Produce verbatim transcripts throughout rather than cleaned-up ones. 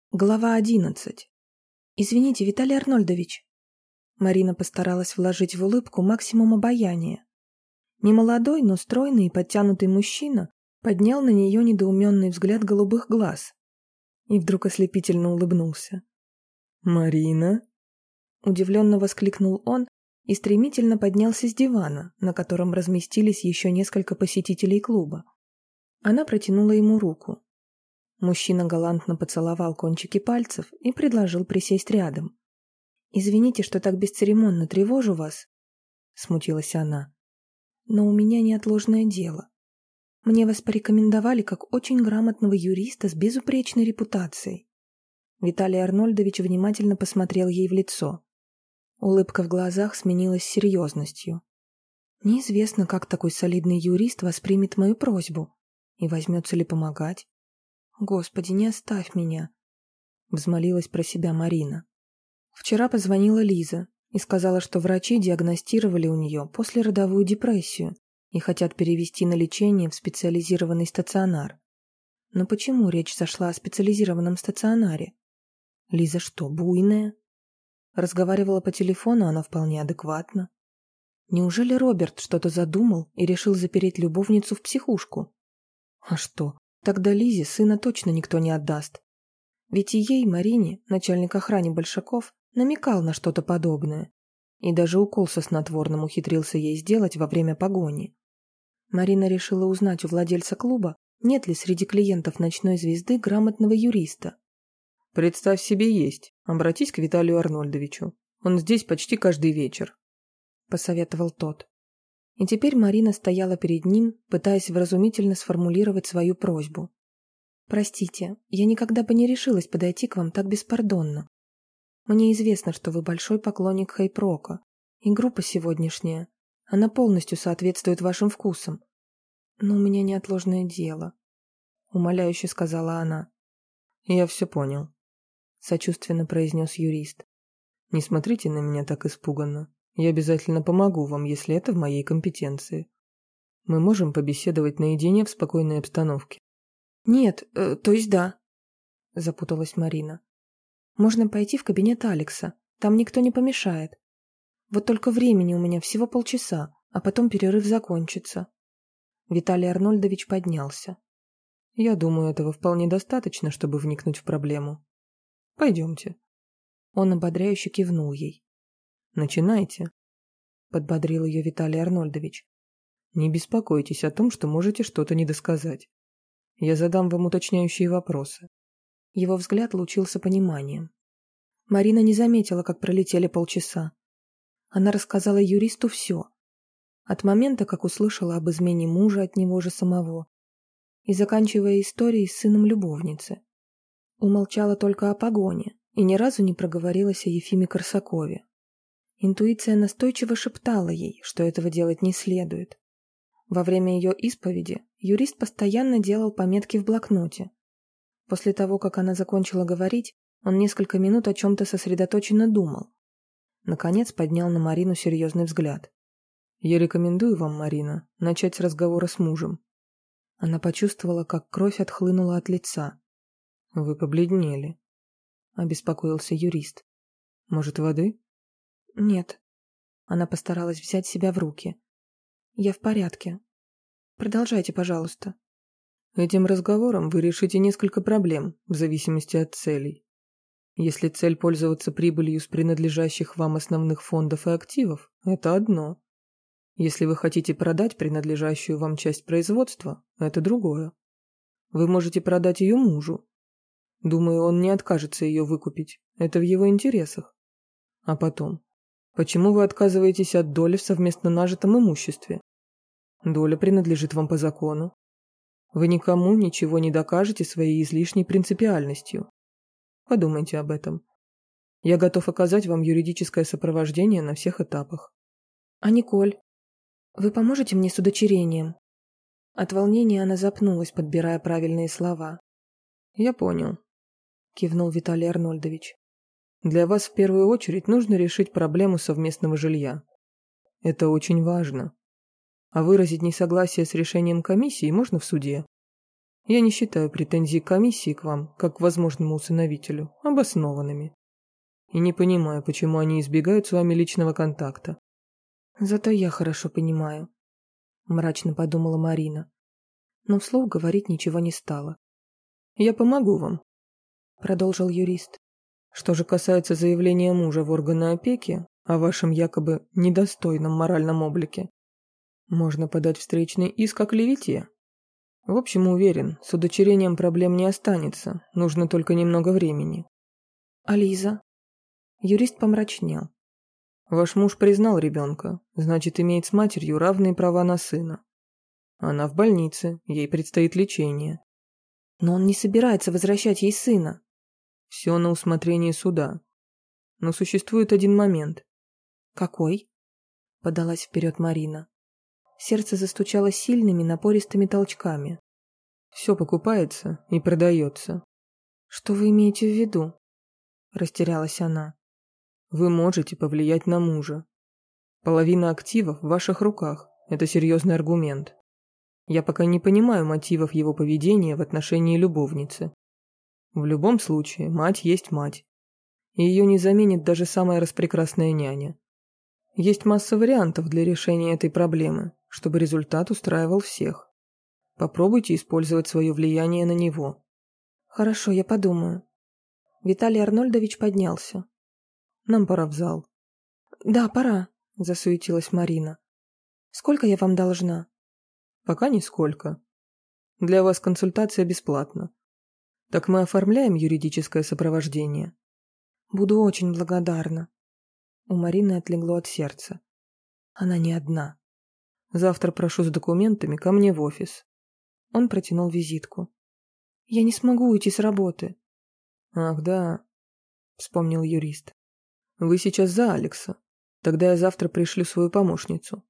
Глава одиннадцать. «Извините, Виталий Арнольдович». Марина постаралась вложить в улыбку максимум обаяния. Немолодой, но стройный и подтянутый мужчина поднял на нее недоуменный взгляд голубых глаз и вдруг ослепительно улыбнулся. «Марина?» — удивленно воскликнул он и стремительно поднялся с дивана, на котором разместились еще несколько посетителей клуба. Она протянула ему руку. Мужчина галантно поцеловал кончики пальцев и предложил присесть рядом. «Извините, что так бесцеремонно тревожу вас», — смутилась она. «Но у меня неотложное дело. Мне вас порекомендовали как очень грамотного юриста с безупречной репутацией». Виталий Арнольдович внимательно посмотрел ей в лицо. Улыбка в глазах сменилась серьезностью. «Неизвестно, как такой солидный юрист воспримет мою просьбу и возьмется ли помогать. Господи, не оставь меня», — взмолилась про себя Марина. Вчера позвонила Лиза и сказала, что врачи диагностировали у нее послеродовую депрессию и хотят перевести на лечение в специализированный стационар. Но почему речь зашла о специализированном стационаре? Лиза что, буйная? Разговаривала по телефону она вполне адекватно. Неужели Роберт что-то задумал и решил запереть любовницу в психушку? А что? Тогда Лизе сына точно никто не отдаст. Ведь и ей, Марине, начальник охраны Большаков, намекал на что-то подобное. И даже укол со снотворным ухитрился ей сделать во время погони. Марина решила узнать у владельца клуба, нет ли среди клиентов «Ночной звезды» грамотного юриста. «Представь себе, есть. Обратись к Виталию Арнольдовичу. Он здесь почти каждый вечер», — посоветовал тот. И теперь Марина стояла перед ним, пытаясь вразумительно сформулировать свою просьбу. «Простите, я никогда бы не решилась подойти к вам так беспардонно. Мне известно, что вы большой поклонник хейп-рока, и группа сегодняшняя, она полностью соответствует вашим вкусам. Но у меня неотложное дело», — умоляюще сказала она. «Я все понял», — сочувственно произнес юрист. «Не смотрите на меня так испуганно. Я обязательно помогу вам, если это в моей компетенции. Мы можем побеседовать наедине в спокойной обстановке». «Нет, э, то есть да», — запуталась Марина. «Можно пойти в кабинет Алекса, там никто не помешает. Вот только времени у меня всего полчаса, а потом перерыв закончится». Виталий Арнольдович поднялся. «Я думаю, этого вполне достаточно, чтобы вникнуть в проблему. Пойдемте». Он ободряюще кивнул ей. «Начинайте», — подбодрил ее Виталий Арнольдович. «Не беспокойтесь о том, что можете что-то недосказать. Я задам вам уточняющие вопросы». Его взгляд лучился пониманием. Марина не заметила, как пролетели полчаса. Она рассказала юристу все. От момента, как услышала об измене мужа от него же самого, и заканчивая историей с сыном любовницы. Умолчала только о погоне и ни разу не проговорилась о Ефиме Корсакове. Интуиция настойчиво шептала ей, что этого делать не следует. Во время ее исповеди юрист постоянно делал пометки в блокноте. После того, как она закончила говорить, он несколько минут о чем-то сосредоточенно думал. Наконец поднял на Марину серьезный взгляд. «Я рекомендую вам, Марина, начать с разговора с мужем». Она почувствовала, как кровь отхлынула от лица. «Вы побледнели», — обеспокоился юрист. «Может, воды?» «Нет». Она постаралась взять себя в руки. «Я в порядке. Продолжайте, пожалуйста». «Этим разговором вы решите несколько проблем, в зависимости от целей. Если цель пользоваться прибылью с принадлежащих вам основных фондов и активов, это одно. Если вы хотите продать принадлежащую вам часть производства, это другое. Вы можете продать ее мужу. Думаю, он не откажется ее выкупить. Это в его интересах. А потом, почему вы отказываетесь от доли в совместно нажитом имуществе? Доля принадлежит вам по закону. Вы никому ничего не докажете своей излишней принципиальностью. Подумайте об этом. Я готов оказать вам юридическое сопровождение на всех этапах». «А Николь? Вы поможете мне с удочерением?» От волнения она запнулась, подбирая правильные слова. «Я понял», — кивнул Виталий Арнольдович. «Для вас в первую очередь нужно решить проблему совместного жилья. Это очень важно. А выразить несогласие с решением комиссии можно в суде. Я не считаю претензии комиссии к вам, как к возможному усыновителю, обоснованными. И не понимаю, почему они избегают с вами личного контакта. Зато я хорошо понимаю, мрачно подумала Марина, но вслух говорить ничего не стала. Я помогу вам, продолжил юрист. Что же касается заявления мужа в органы опеки о вашем якобы недостойном моральном облике, можно подать встречный иск о клевете. В общем, уверен, с удочерением проблем не останется, нужно только немного времени. А Лиза? Юрист помрачнел. Ваш муж признал ребенка, значит, имеет с матерью равные права на сына. Она в больнице, ей предстоит лечение. Но он не собирается возвращать ей сына. Все на усмотрение суда. Но существует один момент. Какой? Подалась вперед Марина. Сердце застучало сильными, напористыми толчками. Все покупается и продается. Что вы имеете в виду? Растерялась она. Вы можете повлиять на мужа. Половина активов в ваших руках. Это серьезный аргумент. Я пока не понимаю мотивов его поведения в отношении любовницы. В любом случае, мать есть мать. И ее не заменит даже самая распрекрасная няня. Есть масса вариантов для решения этой проблемы, чтобы результат устраивал всех. Попробуйте использовать свое влияние на него. Хорошо, я подумаю. Виталий Арнольдович поднялся. Нам пора в зал. Да, пора, засуетилась Марина. Сколько я вам должна? Пока нисколько. Для вас консультация бесплатна. Так мы оформляем юридическое сопровождение. Буду очень благодарна. У Марины отлегло от сердца. Она не одна. Завтра прошу с документами ко мне в офис. Он протянул визитку. Я не смогу уйти с работы. Ах, да, вспомнил юрист. Вы сейчас за Алекса. Тогда я завтра пришлю свою помощницу.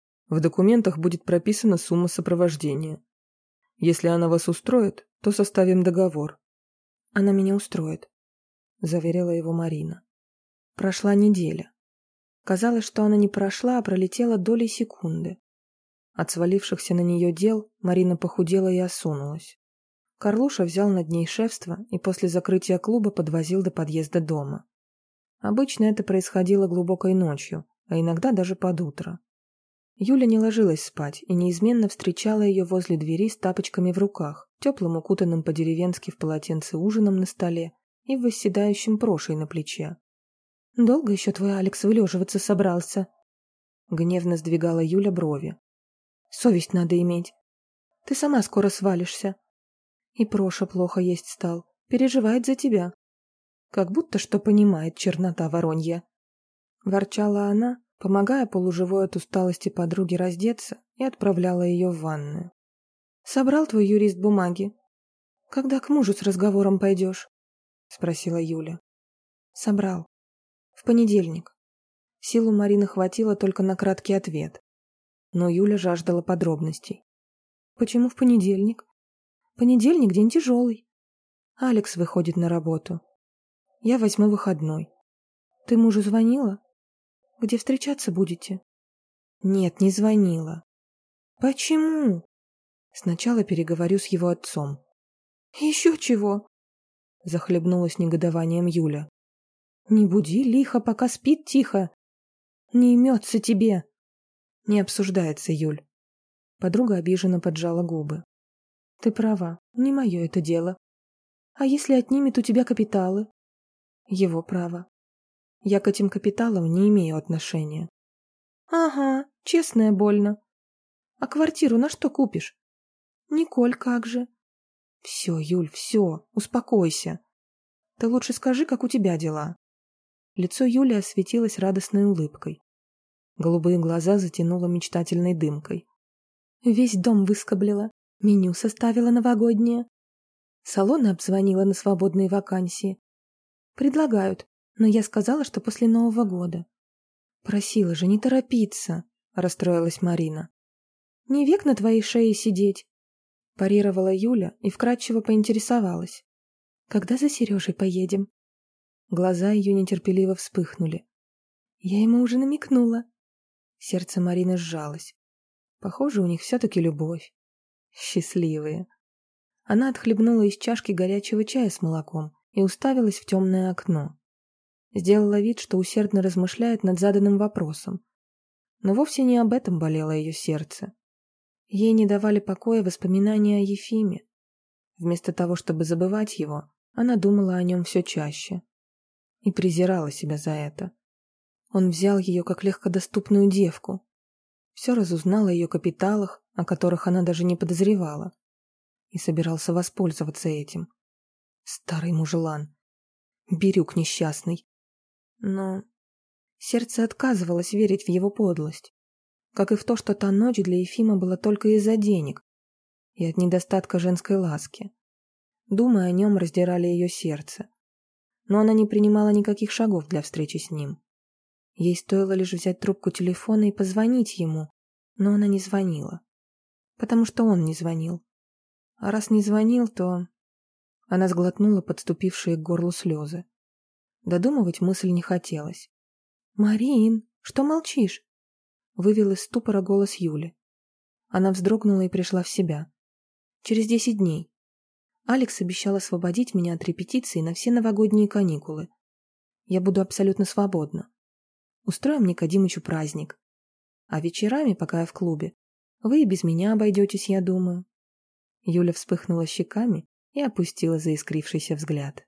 В документах будет прописана сумма сопровождения. Если она вас устроит, то составим договор. Она меня устроит, заверила его Марина. Прошла неделя. Казалось, что она не прошла, а пролетела долей секунды. От свалившихся на нее дел Марина похудела и осунулась. Карлуша взял над ней шефство и после закрытия клуба подвозил до подъезда дома. Обычно это происходило глубокой ночью, а иногда даже под утро. Юля не ложилась спать и неизменно встречала ее возле двери с тапочками в руках, теплым укутанным по-деревенски в полотенце ужином на столе и в восседающем прошей на плече. «Долго еще твой Алекс вылеживаться собрался?» Гневно сдвигала Юля брови. «Совесть надо иметь. Ты сама скоро свалишься. И Проша плохо есть стал, переживает за тебя. Как будто что понимает чернота воронья». Ворчала она, помогая полуживой от усталости подруге раздеться, и отправляла ее в ванную. «Собрал твой юрист бумаги? Когда к мужу с разговором пойдешь?» — спросила Юля. «Собрал. В понедельник». Сил у Марины хватило только на краткий ответ. Но Юля жаждала подробностей. «Почему в понедельник? Понедельник — день тяжелый. Алекс выходит на работу. Я возьму выходной. Ты мужу звонила? Где встречаться будете?» «Нет, не звонила». «Почему?» «Сначала переговорю с его отцом». «Еще чего?» Захлебнулась негодованием Юля. «Не буди лихо, пока спит тихо. Не имется тебе». «Не обсуждается, Юль». Подруга обиженно поджала губы. «Ты права, не мое это дело. А если отнимет у тебя капиталы?» «Его право. Я к этим капиталам не имею отношения». «Ага, честное больно. А квартиру на что купишь?» «Николь, как же?» «Все, Юль, все, успокойся. Ты лучше скажи, как у тебя дела». Лицо Юли осветилось радостной улыбкой. Голубые глаза затянуло мечтательной дымкой. «Весь дом выскоблила, меню составила новогоднее. Салоны обзвонила на свободные вакансии. Предлагают, но я сказала, что после Нового года». «Просила же не торопиться», — расстроилась Марина. «Не век на твоей шее сидеть», — парировала Юля и вкратчиво поинтересовалась. «Когда за Сережей поедем?» Глаза ее нетерпеливо вспыхнули. «Я ему уже намекнула». Сердце Марины сжалось. Похоже, у них все-таки любовь. Счастливые. Она отхлебнула из чашки горячего чая с молоком и уставилась в темное окно. Сделала вид, что усердно размышляет над заданным вопросом. Но вовсе не об этом болело ее сердце. Ей не давали покоя воспоминания о Ефиме. Вместо того, чтобы забывать его, она думала о нем все чаще. И презирала себя за это. Он взял ее как легкодоступную девку. Все разузнал о ее капиталах, о которых она даже не подозревала. И собирался воспользоваться этим. Старый мужелан. Бирюк несчастный. Но сердце отказывалось верить в его подлость. Как и в то, что та ночь для Ефима была только из-за денег и от недостатка женской ласки. Думы о нем раздирали ее сердце. Но она не принимала никаких шагов для встречи с ним. Ей стоило лишь взять трубку телефона и позвонить ему, но она не звонила. Потому что он не звонил. А раз не звонил, то... Она сглотнула подступившие к горлу слезы. Додумывать мысль не хотелось. «Марин, что молчишь?» Вывел из ступора голос Юли. Она вздрогнула и пришла в себя. «Через десять дней. Алекс обещал освободить меня от репетиции на все новогодние каникулы. Я буду абсолютно свободна. Устроим Никодимычу праздник. А вечерами, пока я в клубе, вы и без меня обойдетесь, я думаю». Юля вспыхнула щеками и опустила заискрившийся взгляд.